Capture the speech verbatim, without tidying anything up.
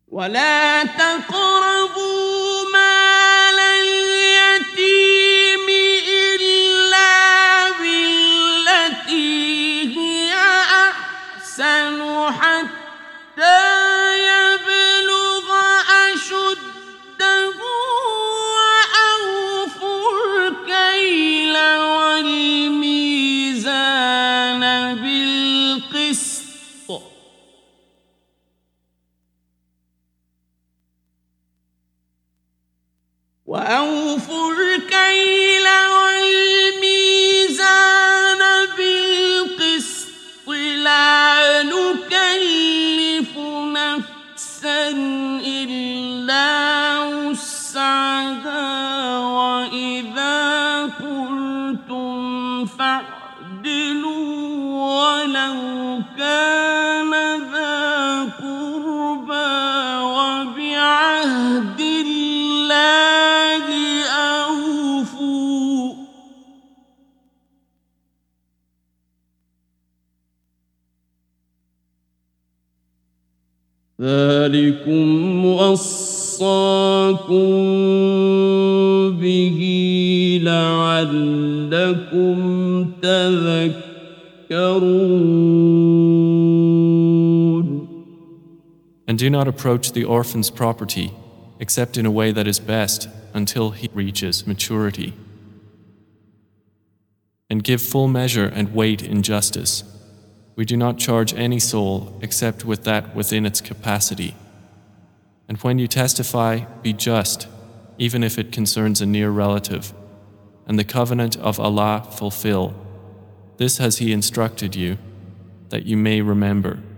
ولا تقربوا مال اليتيم إلا بالتي هي أحسن حتى يبلغ أشده وأوفوا الكيل والميزان بالقسط وأوفوا الكيل والميزان بالقسط لا نكلف نفسا إلا وسعها وإذا قلتم فاعدلوا ولو كان ذا قربى وبعهد الله أوفوا ذلكم وصاكم به لعلكم تذكرون. And do not approach the orphan's property except in a way that is best until he reaches maturity. And give full measure and weight in justice. We do not charge any soul except with that within its capacity. And when you testify, be just, even if it concerns a near relative, and the covenant of Allah fulfill. This has He instructed you, that you may remember.